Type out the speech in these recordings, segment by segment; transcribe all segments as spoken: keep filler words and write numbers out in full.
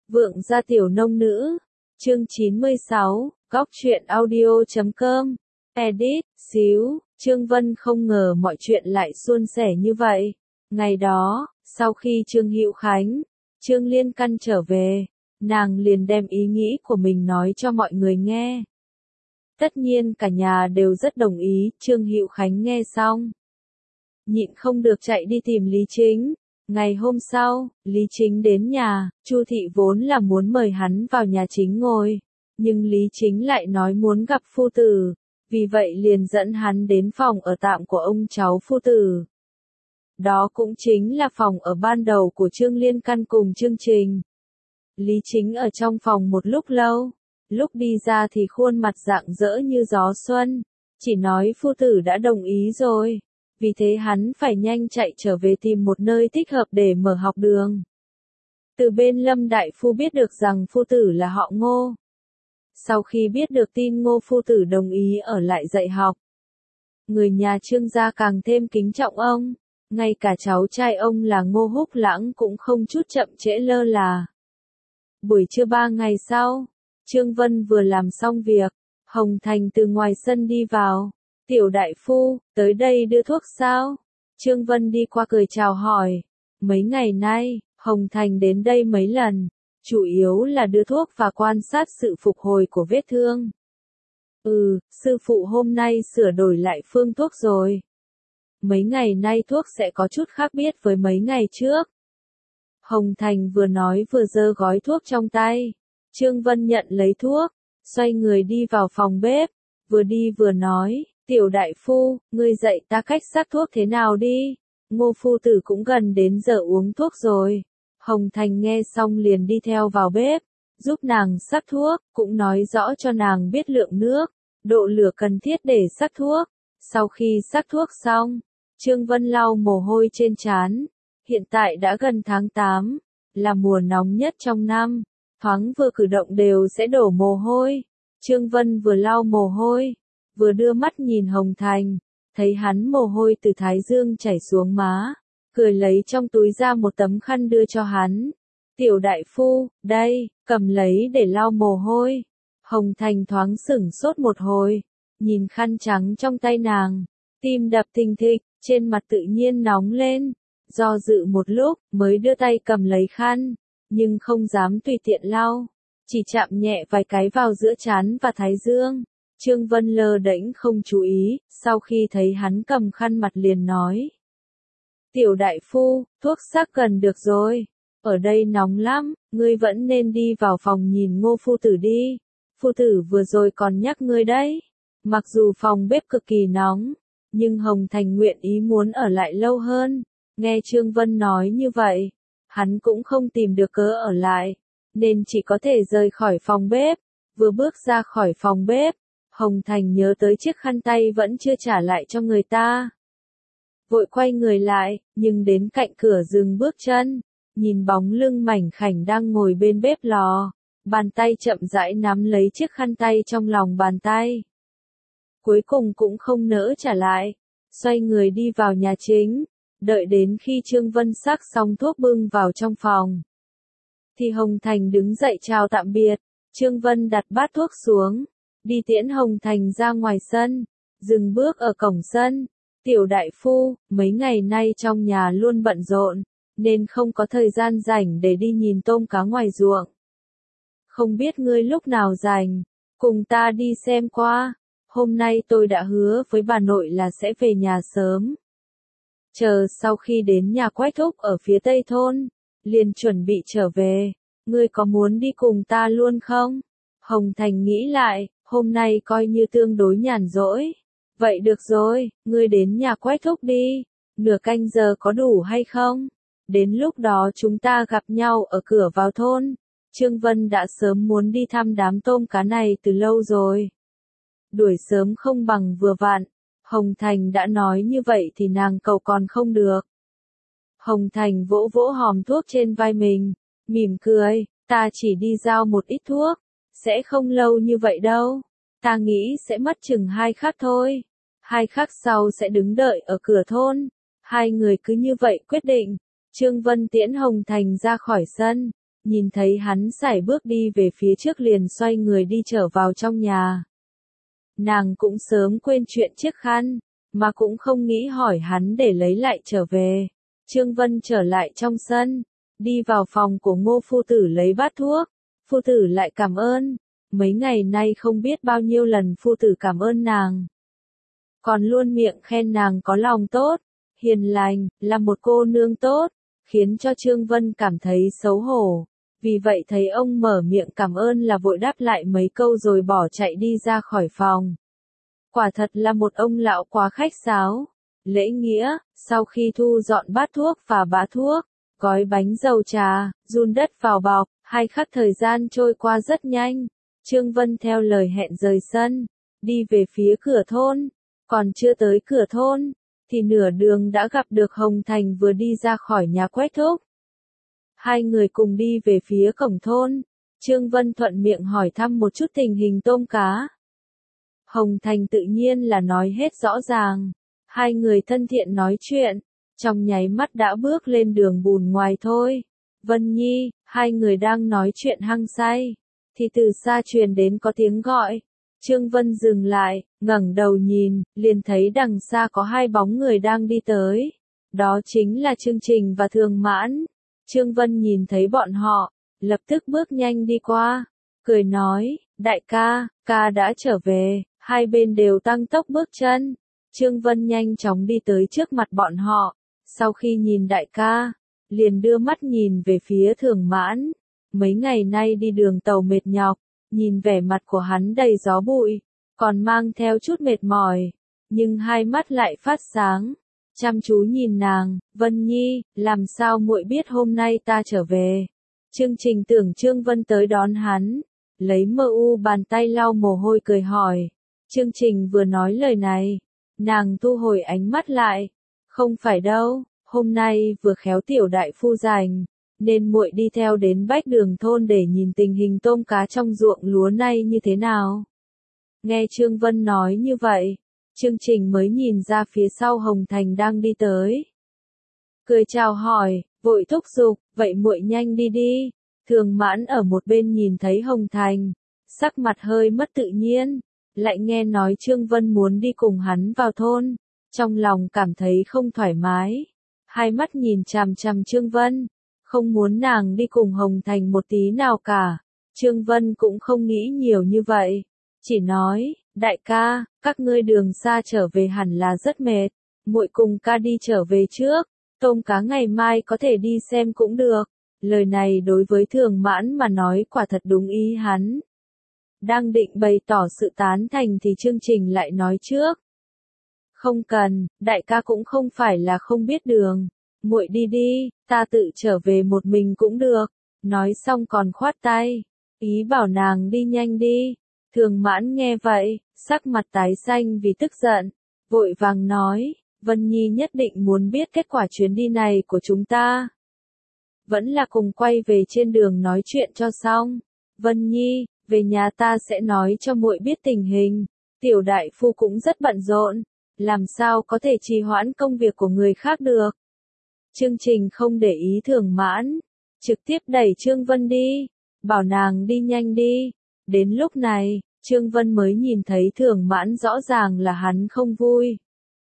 Vượng gia tiểu nông nữ, chương chín mươi sáu, góc truyện audio chấm com, edit, xíu, Trương Vân không ngờ mọi chuyện lại suôn sẻ như vậy. Ngày đó, sau khi Trương Hữu Khánh, Trương Liên Căn trở về, nàng liền đem ý nghĩ của mình nói cho mọi người nghe. Tất nhiên cả nhà đều rất đồng ý, Trương Hữu Khánh nghe xong, nhịn không được chạy đi tìm Lý Chính. Ngày hôm sau, Lý Chính đến nhà, Chu thị vốn là muốn mời hắn vào nhà chính ngồi, nhưng Lý Chính lại nói muốn gặp phu tử, vì vậy liền dẫn hắn đến phòng ở tạm của ông cháu phu tử. Đó cũng chính là phòng ở ban đầu của Trương Liên Căn cùng Trương Trình. Lý Chính ở trong phòng một lúc lâu, lúc đi ra thì khuôn mặt rạng rỡ như gió xuân, chỉ nói phu tử đã đồng ý rồi. Vì thế hắn phải nhanh chạy trở về tìm một nơi thích hợp để mở học đường. Từ bên Lâm Đại Phu biết được rằng phu tử là họ Ngô. Sau khi biết được tin Ngô phu tử đồng ý ở lại dạy học, người nhà Trương gia càng thêm kính trọng ông, ngay cả cháu trai ông là Ngô Húc Lãng cũng không chút chậm trễ lơ là. Buổi trưa ba ngày sau, Trương Vân vừa làm xong việc, Hồng Thành từ ngoài sân đi vào. Tiểu đại phu, tới đây đưa thuốc sao? Trương Vân đi qua cười chào hỏi. Mấy ngày nay, Hồng Thành đến đây mấy lần, chủ yếu là đưa thuốc và quan sát sự phục hồi của vết thương. Ừ, sư phụ hôm nay sửa đổi lại phương thuốc rồi. Mấy ngày nay thuốc sẽ có chút khác biệt với mấy ngày trước. Hồng Thành vừa nói vừa giơ gói thuốc trong tay. Trương Vân nhận lấy thuốc, xoay người đi vào phòng bếp, vừa đi vừa nói. Tiểu đại phu, ngươi dạy ta cách sắc thuốc thế nào đi, Ngô phu tử cũng gần đến giờ uống thuốc rồi. Hồng Thành nghe xong liền đi theo vào bếp, giúp nàng sắc thuốc, cũng nói rõ cho nàng biết lượng nước, độ lửa cần thiết để sắc thuốc. Sau khi sắc thuốc xong, Trương Vân lau mồ hôi trên trán. Hiện tại đã gần tháng tám, là mùa nóng nhất trong năm, thoáng vừa cử động đều sẽ đổ mồ hôi. Trương Vân vừa lau mồ hôi, vừa đưa mắt nhìn Hồng Thành, thấy hắn mồ hôi từ thái dương chảy xuống má, cười lấy trong túi ra một tấm khăn đưa cho hắn. Tiểu đại phu, đây, cầm lấy để lau mồ hôi. Hồng Thành thoáng sửng sốt một hồi, nhìn khăn trắng trong tay nàng, tim đập thình thịch, trên mặt tự nhiên nóng lên, do dự một lúc mới đưa tay cầm lấy khăn, nhưng không dám tùy tiện lau, chỉ chạm nhẹ vài cái vào giữa trán và thái dương. Trương Vân lơ đễnh không chú ý, sau khi thấy hắn cầm khăn mặt liền nói. Tiểu đại phu, thuốc sắc gần được rồi, ở đây nóng lắm, ngươi vẫn nên đi vào phòng nhìn Ngô phu tử đi, phu tử vừa rồi còn nhắc ngươi đấy. Mặc dù phòng bếp cực kỳ nóng, nhưng Hồng Thành nguyện ý muốn ở lại lâu hơn, nghe Trương Vân nói như vậy, hắn cũng không tìm được cớ ở lại, nên chỉ có thể rời khỏi phòng bếp. Vừa bước ra khỏi phòng bếp, Hồng Thành nhớ tới chiếc khăn tay vẫn chưa trả lại cho người ta. Vội quay người lại, nhưng đến cạnh cửa dừng bước chân, nhìn bóng lưng mảnh khảnh đang ngồi bên bếp lò, bàn tay chậm rãi nắm lấy chiếc khăn tay trong lòng bàn tay. Cuối cùng cũng không nỡ trả lại, xoay người đi vào nhà chính, đợi đến khi Trương Vân sắc xong thuốc bưng vào trong phòng. Thì Hồng Thành đứng dậy chào tạm biệt, Trương Vân đặt bát thuốc xuống. Đi tiễn Hồng Thành ra ngoài sân, dừng bước ở cổng sân. Tiểu đại phu, mấy ngày nay trong nhà luôn bận rộn, nên không có thời gian rảnh để đi nhìn tôm cá ngoài ruộng. Không biết ngươi lúc nào rảnh, cùng ta đi xem qua. Hôm nay tôi đã hứa với bà nội là sẽ về nhà sớm. Chờ sau khi đến nhà Quách Thúc ở phía tây thôn, liền chuẩn bị trở về. Ngươi có muốn đi cùng ta luôn không? Hồng Thành nghĩ lại, hôm nay coi như tương đối nhàn rỗi. Vậy được rồi, ngươi đến nhà Quách Thúc đi, nửa canh giờ có đủ hay không? Đến lúc đó chúng ta gặp nhau ở cửa vào thôn. Trương Vân đã sớm muốn đi thăm đám tôm cá này từ lâu rồi. Đuổi sớm không bằng vừa vặn, Hồng Thành đã nói như vậy thì nàng cầu còn không được. Hồng Thành vỗ vỗ hòm thuốc trên vai mình, mỉm cười, ta chỉ đi giao một ít thuốc, sẽ không lâu như vậy đâu, ta nghĩ sẽ mất chừng hai khắc thôi, hai khắc sau sẽ đứng đợi ở cửa thôn. Hai người cứ như vậy quyết định, Trương Vân tiễn Hồng Thành ra khỏi sân, nhìn thấy hắn sải bước đi về phía trước liền xoay người đi trở vào trong nhà. Nàng cũng sớm quên chuyện chiếc khăn, mà cũng không nghĩ hỏi hắn để lấy lại trở về. Trương Vân trở lại trong sân, đi vào phòng của Ngô phu tử lấy bát thuốc. Phu tử lại cảm ơn, mấy ngày nay không biết bao nhiêu lần phu tử cảm ơn nàng. Còn luôn miệng khen nàng có lòng tốt, hiền lành, là một cô nương tốt, khiến cho Trương Vân cảm thấy xấu hổ. Vì vậy thấy ông mở miệng cảm ơn là vội đáp lại mấy câu rồi bỏ chạy đi ra khỏi phòng. Quả thật là một ông lão quá khách sáo. Lễ nghĩa, sau khi thu dọn bát thuốc và bã thuốc, gói bánh dầu trà, giun đất vào bọc, hai khắc thời gian trôi qua rất nhanh. Trương Vân theo lời hẹn rời sân, đi về phía cửa thôn. Còn chưa tới cửa thôn, thì nửa đường đã gặp được Hồng Thành vừa đi ra khỏi nhà Quách Thúc. Hai người cùng đi về phía cổng thôn. Trương Vân thuận miệng hỏi thăm một chút tình hình tôm cá. Hồng Thành tự nhiên là nói hết rõ ràng. Hai người thân thiện nói chuyện, trong nháy mắt đã bước lên đường bùn ngoài thôi. Vân Nhi, hai người đang nói chuyện hăng say, thì từ xa truyền đến có tiếng gọi. Trương Vân dừng lại, ngẩng đầu nhìn, liền thấy đằng xa có hai bóng người đang đi tới. Đó chính là Chương Trình và Thường Mãn. Trương Vân nhìn thấy bọn họ, lập tức bước nhanh đi qua, cười nói, đại ca, ca đã trở về. Hai bên đều tăng tốc bước chân. Trương Vân nhanh chóng đi tới trước mặt bọn họ. Sau khi nhìn đại ca, liền đưa mắt nhìn về phía Thường Mãn. Mấy ngày nay đi đường tàu mệt nhọc, nhìn vẻ mặt của hắn đầy gió bụi, còn mang theo chút mệt mỏi, nhưng hai mắt lại phát sáng, chăm chú nhìn nàng. Vân Nhi, làm sao muội biết hôm nay ta trở về? Chương Trình tưởng Trương Vân tới đón hắn, lấy mơ u bàn tay lau mồ hôi cười hỏi. Chương Trình vừa nói lời này, nàng thu hồi ánh mắt lại, không phải đâu, hôm nay vừa khéo tiểu đại phu rảnh, nên muội đi theo đến Bách Đường thôn để nhìn tình hình tôm cá trong ruộng lúa nay như thế nào. Nghe Trương Vân nói như vậy, Chương Trình mới nhìn ra phía sau Hồng Thành đang đi tới. Cười chào hỏi, vội thúc giục, vậy muội nhanh đi đi. Thường Mãn ở một bên nhìn thấy Hồng Thành, sắc mặt hơi mất tự nhiên, lại nghe nói Trương Vân muốn đi cùng hắn vào thôn, trong lòng cảm thấy không thoải mái. Hai mắt nhìn chằm chằm Trương Vân, không muốn nàng đi cùng Hồng Thành một tí nào cả. Trương Vân cũng không nghĩ nhiều như vậy, chỉ nói, đại ca, các ngươi đường xa trở về hẳn là rất mệt, muội cùng ca đi trở về trước, tôm cá ngày mai có thể đi xem cũng được. Lời này đối với Thường Mãn mà nói quả thật đúng ý hắn. Đang định bày tỏ sự tán thành thì Chương Trình lại nói trước. Không cần, đại ca cũng không phải là không biết đường, muội đi đi, ta tự trở về một mình cũng được. Nói xong còn khoát tay, ý bảo nàng đi nhanh đi. Thường Mãn nghe vậy, sắc mặt tái xanh vì tức giận, vội vàng nói, Vân Nhi nhất định muốn biết kết quả chuyến đi này của chúng ta. Vẫn là cùng quay về trên đường nói chuyện cho xong. Vân Nhi, về nhà ta sẽ nói cho muội biết tình hình. Tiểu đại phu cũng rất bận rộn, làm sao có thể trì hoãn công việc của người khác được. Chương Trình không để ý Thường Mãn, trực tiếp đẩy Trương Vân đi, bảo nàng đi nhanh đi. Đến lúc này, Trương Vân mới nhìn thấy Thường Mãn rõ ràng là hắn không vui.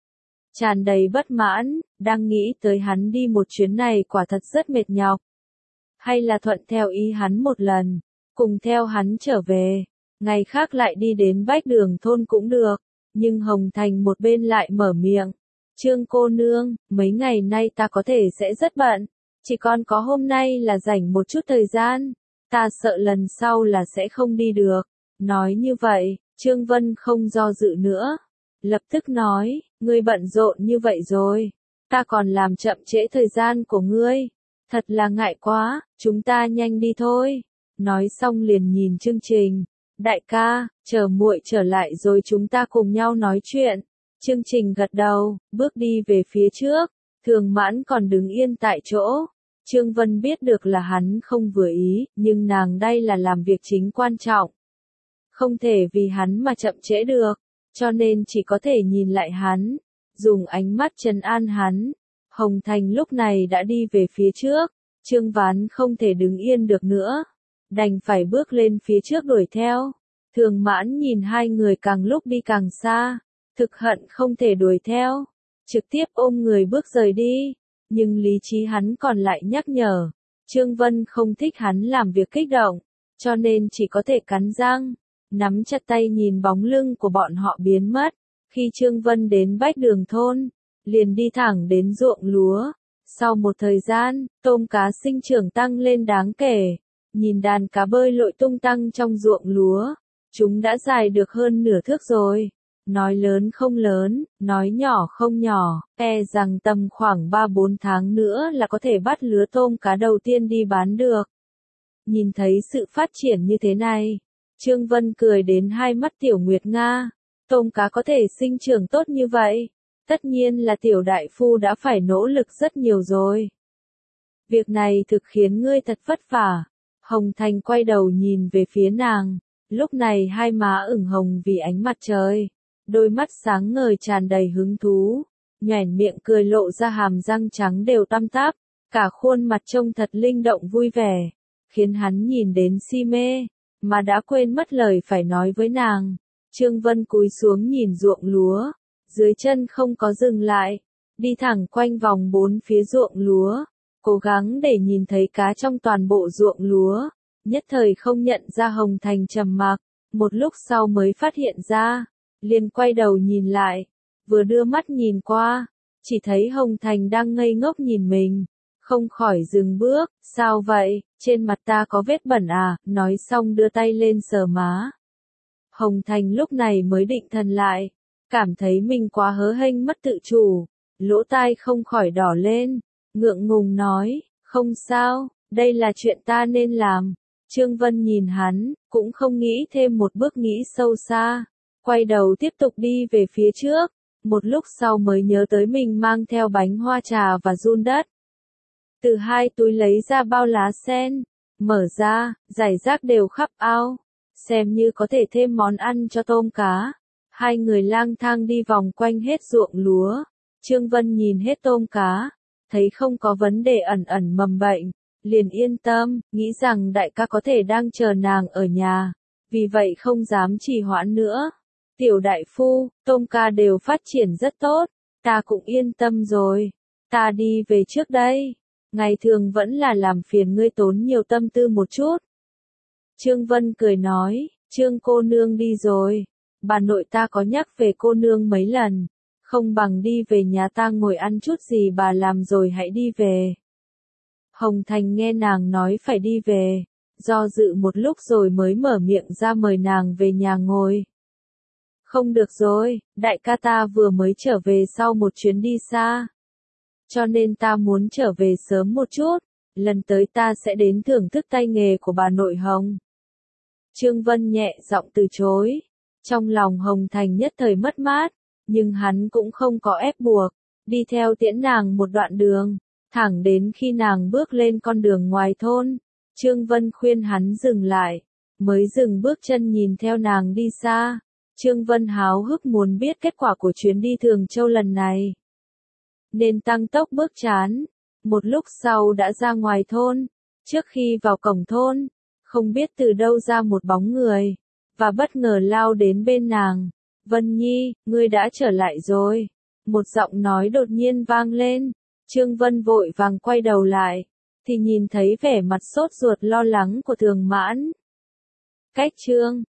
Tràn đầy bất mãn, đang nghĩ tới hắn đi một chuyến này quả thật rất mệt nhọc. Hay là thuận theo ý hắn một lần, cùng theo hắn trở về, ngày khác lại đi đến Bách Đường thôn cũng được. Nhưng Hồng Thành một bên lại mở miệng, Trương cô nương, mấy ngày nay ta có thể sẽ rất bận, chỉ còn có hôm nay là rảnh một chút thời gian, ta sợ lần sau là sẽ không đi được. Nói như vậy, Trương Vân không do dự nữa, lập tức nói, ngươi bận rộn như vậy rồi, ta còn làm chậm trễ thời gian của ngươi, thật là ngại quá, chúng ta nhanh đi thôi. Nói xong liền nhìn Chương Trình, đại ca, chờ muội trở lại rồi chúng ta cùng nhau nói chuyện. Chương Trình gật đầu, bước đi về phía trước. Thường Mãn còn đứng yên tại chỗ. Trương Vân biết được là hắn không vừa ý, nhưng nàng đây là làm việc chính quan trọng, không thể vì hắn mà chậm trễ được, cho nên chỉ có thể nhìn lại hắn, dùng ánh mắt trấn an hắn. Hồng Thành lúc này đã đi về phía trước. Trương Ván không thể đứng yên được nữa, đành phải bước lên phía trước đuổi theo. Thường Mãn nhìn hai người càng lúc đi càng xa, thực hận không thể đuổi theo, trực tiếp ôm người bước rời đi, nhưng lý trí hắn còn lại nhắc nhở, Trương Vân không thích hắn làm việc kích động, cho nên chỉ có thể cắn răng, nắm chặt tay nhìn bóng lưng của bọn họ biến mất. Khi Trương Vân đến Bách Đường thôn, liền đi thẳng đến ruộng lúa. Sau một thời gian, tôm cá sinh trưởng tăng lên đáng kể, nhìn đàn cá bơi lội tung tăng trong ruộng lúa, chúng đã dài được hơn nửa thước rồi. Nói lớn không lớn, nói nhỏ không nhỏ, e rằng tầm khoảng ba bốn tháng nữa là có thể bắt lứa tôm cá đầu tiên đi bán được. Nhìn thấy sự phát triển như thế này, Trương Vân cười đến hai mắt Tiểu Nguyệt Nga, tôm cá có thể sinh trưởng tốt như vậy, tất nhiên là Tiểu đại phu đã phải nỗ lực rất nhiều rồi. Việc này thực khiến ngươi thật vất vả. Hồng Thành quay đầu nhìn về phía nàng, lúc này hai má ửng hồng vì ánh mặt trời, đôi mắt sáng ngời tràn đầy hứng thú, nhoẻn miệng cười lộ ra hàm răng trắng đều tăm tắp, cả khuôn mặt trông thật linh động vui vẻ, khiến hắn nhìn đến si mê, mà đã quên mất lời phải nói với nàng. Trương Vân cúi xuống nhìn ruộng lúa, dưới chân không có dừng lại, đi thẳng quanh vòng bốn phía ruộng lúa, cố gắng để nhìn thấy cá trong toàn bộ ruộng lúa, nhất thời không nhận ra Hồng Thành trầm mặc, một lúc sau mới phát hiện ra, liền quay đầu nhìn lại, vừa đưa mắt nhìn qua, chỉ thấy Hồng Thành đang ngây ngốc nhìn mình, không khỏi dừng bước, sao vậy, trên mặt ta có vết bẩn à, nói xong đưa tay lên sờ má. Hồng Thành lúc này mới định thần lại, cảm thấy mình quá hớ hênh mất tự chủ, lỗ tai không khỏi đỏ lên, ngượng ngùng nói, không sao, đây là chuyện ta nên làm. Trương Vân nhìn hắn, cũng không nghĩ thêm một bước nghĩ sâu xa, quay đầu tiếp tục đi về phía trước, một lúc sau mới nhớ tới mình mang theo bánh hoa trà và giun đất. Từ hai túi lấy ra bao lá sen, mở ra, rải rác đều khắp ao, xem như có thể thêm món ăn cho tôm cá. Hai người lang thang đi vòng quanh hết ruộng lúa, Trương Vân nhìn hết tôm cá, thấy không có vấn đề ẩn ẩn mầm bệnh, liền yên tâm, nghĩ rằng đại ca có thể đang chờ nàng ở nhà, vì vậy không dám trì hoãn nữa. Tiểu đại phu, tôm cá đều phát triển rất tốt, ta cũng yên tâm rồi, ta đi về trước đây, ngày thường vẫn là làm phiền ngươi tốn nhiều tâm tư một chút. Trương Vân cười nói, Trương cô nương đi rồi, bà nội ta có nhắc về cô nương mấy lần, không bằng đi về nhà ta ngồi ăn chút gì bà làm rồi hãy đi về. Hồng Thành nghe nàng nói phải đi về, do dự một lúc rồi mới mở miệng ra mời nàng về nhà ngồi. Không được rồi, đại ca ta vừa mới trở về sau một chuyến đi xa, cho nên ta muốn trở về sớm một chút, lần tới ta sẽ đến thưởng thức tay nghề của bà nội Hồng. Trương Vân nhẹ giọng từ chối, trong lòng Hồng Thành nhất thời mất mát, nhưng hắn cũng không có ép buộc, đi theo tiễn nàng một đoạn đường, thẳng đến khi nàng bước lên con đường ngoài thôn, Trương Vân khuyên hắn dừng lại, mới dừng bước chân nhìn theo nàng đi xa. Trương Vân háo hức muốn biết kết quả của chuyến đi Thường Châu lần này, nên tăng tốc bước chán, một lúc sau đã ra ngoài thôn, trước khi vào cổng thôn, không biết từ đâu ra một bóng người, và bất ngờ lao đến bên nàng. Vân Nhi, ngươi đã trở lại rồi. Một giọng nói đột nhiên vang lên, Trương Vân vội vàng quay đầu lại, thì nhìn thấy vẻ mặt sốt ruột lo lắng của Thường Mãn. Cách chương